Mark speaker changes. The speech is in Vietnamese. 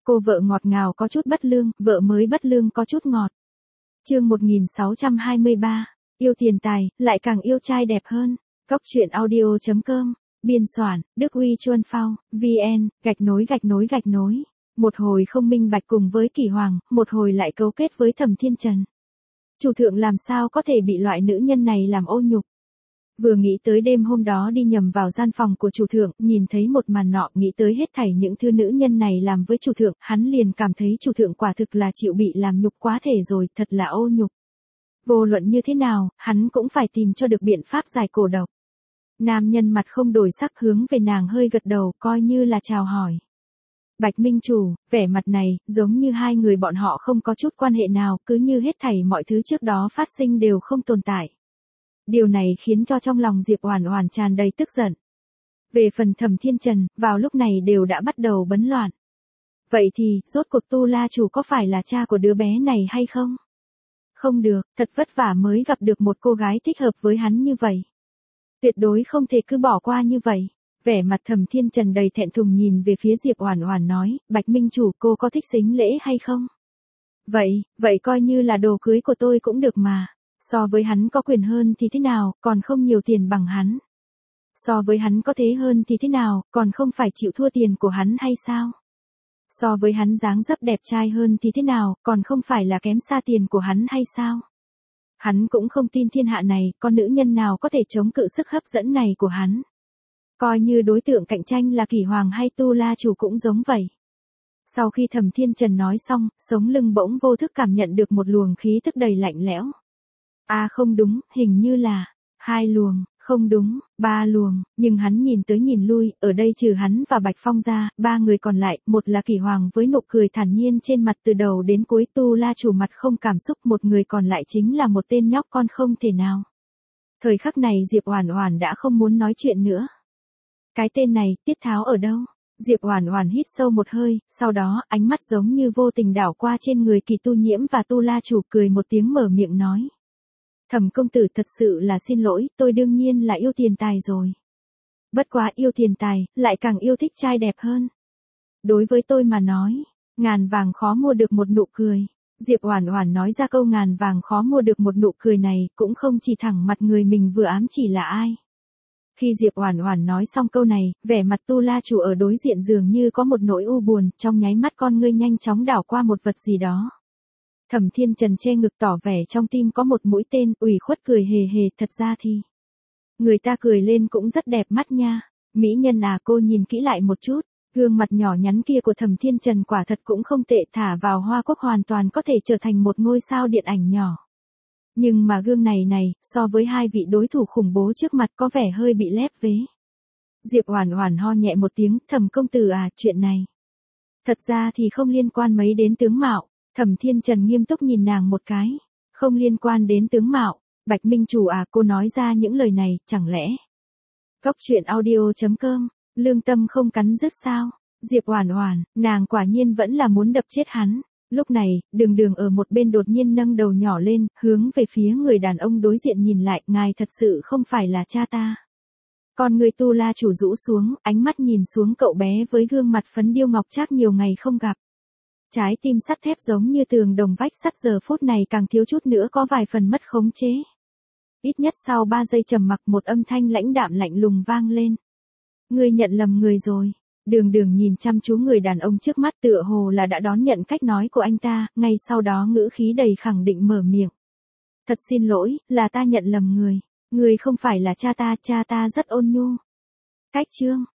Speaker 1: Cô vợ ngọt ngào có chút bất lương, vợ mới bất lương có chút ngọt. Chương 1623, yêu tiền tài, lại càng yêu trai đẹp hơn. Góc truyện audio.com, biên soạn, Đức Huy Chuân Phao, VN, gạch nối. Một hồi không minh bạch cùng với Kỳ Hoàng, một hồi lại cấu kết với Thẩm Thiên Trần. Chủ thượng làm sao có thể bị loại nữ nhân này làm ô nhục. Vừa nghĩ tới đêm hôm đó đi nhầm vào gian phòng của chủ thượng, nhìn thấy một màn nọ, nghĩ tới hết thảy những thứ nữ nhân này làm với chủ thượng, hắn liền cảm thấy chủ thượng quả thực là chịu bị làm nhục quá thể rồi, thật là ô nhục. Vô luận như thế nào, hắn cũng phải tìm cho được biện pháp giải cổ độc. Nam nhân mặt không đổi sắc hướng về nàng hơi gật đầu, coi như là chào hỏi. Bạch Minh Chủ, vẻ mặt này, giống như hai người bọn họ không có chút quan hệ nào, cứ như hết thảy mọi thứ trước đó phát sinh đều không tồn tại. Điều này khiến cho trong lòng Diệp Oản Oản tràn đầy tức giận. Về phần Thẩm Thiên Trần, vào lúc này đều đã bắt đầu bấn loạn. Vậy thì, rốt cuộc Tu La Chủ có phải là cha của đứa bé này hay không? Không được, thật vất vả mới gặp được một cô gái thích hợp với hắn như vậy. Tuyệt đối không thể cứ bỏ qua như vậy. Vẻ mặt Thẩm Thiên Trần đầy thẹn thùng nhìn về phía Diệp Oản Oản nói, Bạch Minh Chủ, cô có thích sính lễ hay không? Vậy coi như là đồ cưới của tôi cũng được mà. So với hắn có quyền hơn thì thế nào, còn không nhiều tiền bằng hắn. So với hắn có thế hơn thì thế nào, còn không phải chịu thua tiền của hắn hay sao? So với hắn dáng dấp đẹp trai hơn thì thế nào, còn không phải là kém xa tiền của hắn hay sao? Hắn cũng không tin thiên hạ này, con nữ nhân nào có thể chống cự sức hấp dẫn này của hắn. Coi như đối tượng cạnh tranh là Kỳ Hoàng hay Tu La Chủ cũng giống vậy. Sau khi Thẩm Thiên Trần nói xong, sống lưng bỗng vô thức cảm nhận được một luồng khí tức đầy lạnh lẽo. Không đúng, hình như là 2 luồng, không đúng, 3 luồng, nhưng hắn nhìn tới nhìn lui, ở đây trừ hắn và Bạch Phong ra, 3 người còn lại, một là Kỳ Hoàng với nụ cười thản nhiên trên mặt từ đầu đến cuối, Tu La Chủ mặt không cảm xúc, một người còn lại chính là một tên nhóc con không thể nào. Thời khắc này Diệp Oản Oản đã không muốn nói chuyện nữa. Cái tên này, Tiết Tháo ở đâu? Diệp Oản Oản hít sâu một hơi, sau đó, ánh mắt giống như vô tình đảo qua trên người Kỳ Tu Nhiễm và Tu La Chủ, cười một tiếng mở miệng nói. Thẩm công tử, thật sự là xin lỗi, tôi đương nhiên là yêu tiền tài rồi. Bất quá yêu tiền tài, lại càng yêu thích trai đẹp hơn. Đối với tôi mà nói, ngàn vàng khó mua được một nụ cười. Diệp Oản Oản nói ra câu ngàn vàng khó mua được một nụ cười này, cũng không chỉ thẳng mặt người mình vừa ám chỉ là ai. Khi Diệp Oản Oản nói xong câu này, vẻ mặt Tu La Chủ ở đối diện dường như có một nỗi u buồn, trong nháy mắt con ngươi nhanh chóng đảo qua một vật gì đó. Thẩm Thiên Trần che ngực tỏ vẻ trong tim có một mũi tên, ủy khuất cười hề hề, thật ra thì người ta cười lên cũng rất đẹp mắt nha. Mỹ nhân cô nhìn kỹ lại một chút, gương mặt nhỏ nhắn kia của Thẩm Thiên Trần quả thật cũng không tệ, thả vào Hoa Quốc hoàn toàn có thể trở thành một ngôi sao điện ảnh nhỏ. Nhưng mà gương này so với hai vị đối thủ khủng bố trước mặt có vẻ hơi bị lép vế. Diệp Oản Oản ho nhẹ một tiếng, Thẩm công tử chuyện này thật ra thì không liên quan mấy đến tướng mạo. Thẩm Thiên Trần nghiêm túc nhìn nàng một cái. Không liên quan đến tướng mạo. Bạch Minh Chủ cô nói ra những lời này, chẳng lẽ Góc truyện audio.com, lương tâm không cắn rứt sao? Diệp Oản Oản, nàng quả nhiên vẫn là muốn đập chết hắn. Lúc này, Đường ở một bên đột nhiên nâng đầu nhỏ lên, hướng về phía người đàn ông đối diện nhìn lại, ngài thật sự không phải là cha ta. Con người Tu La Chủ rũ xuống, ánh mắt nhìn xuống cậu bé với gương mặt phấn điêu ngọc trác nhiều ngày không gặp. Trái tim sắt thép giống như tường đồng vách sắt giờ phút này càng thiếu chút nữa có vài phần mất khống chế. Ít nhất sau 3 giây trầm mặc, một âm thanh lãnh đạm lạnh lùng vang lên. Ngươi nhận lầm người rồi. Đường nhìn chăm chú người đàn ông trước mắt, tựa hồ là đã đón nhận cách nói của anh ta, ngay sau đó ngữ khí đầy khẳng định mở miệng. Thật xin lỗi, là ta nhận lầm người. Người không phải là cha ta rất ôn nhu. Cách chương.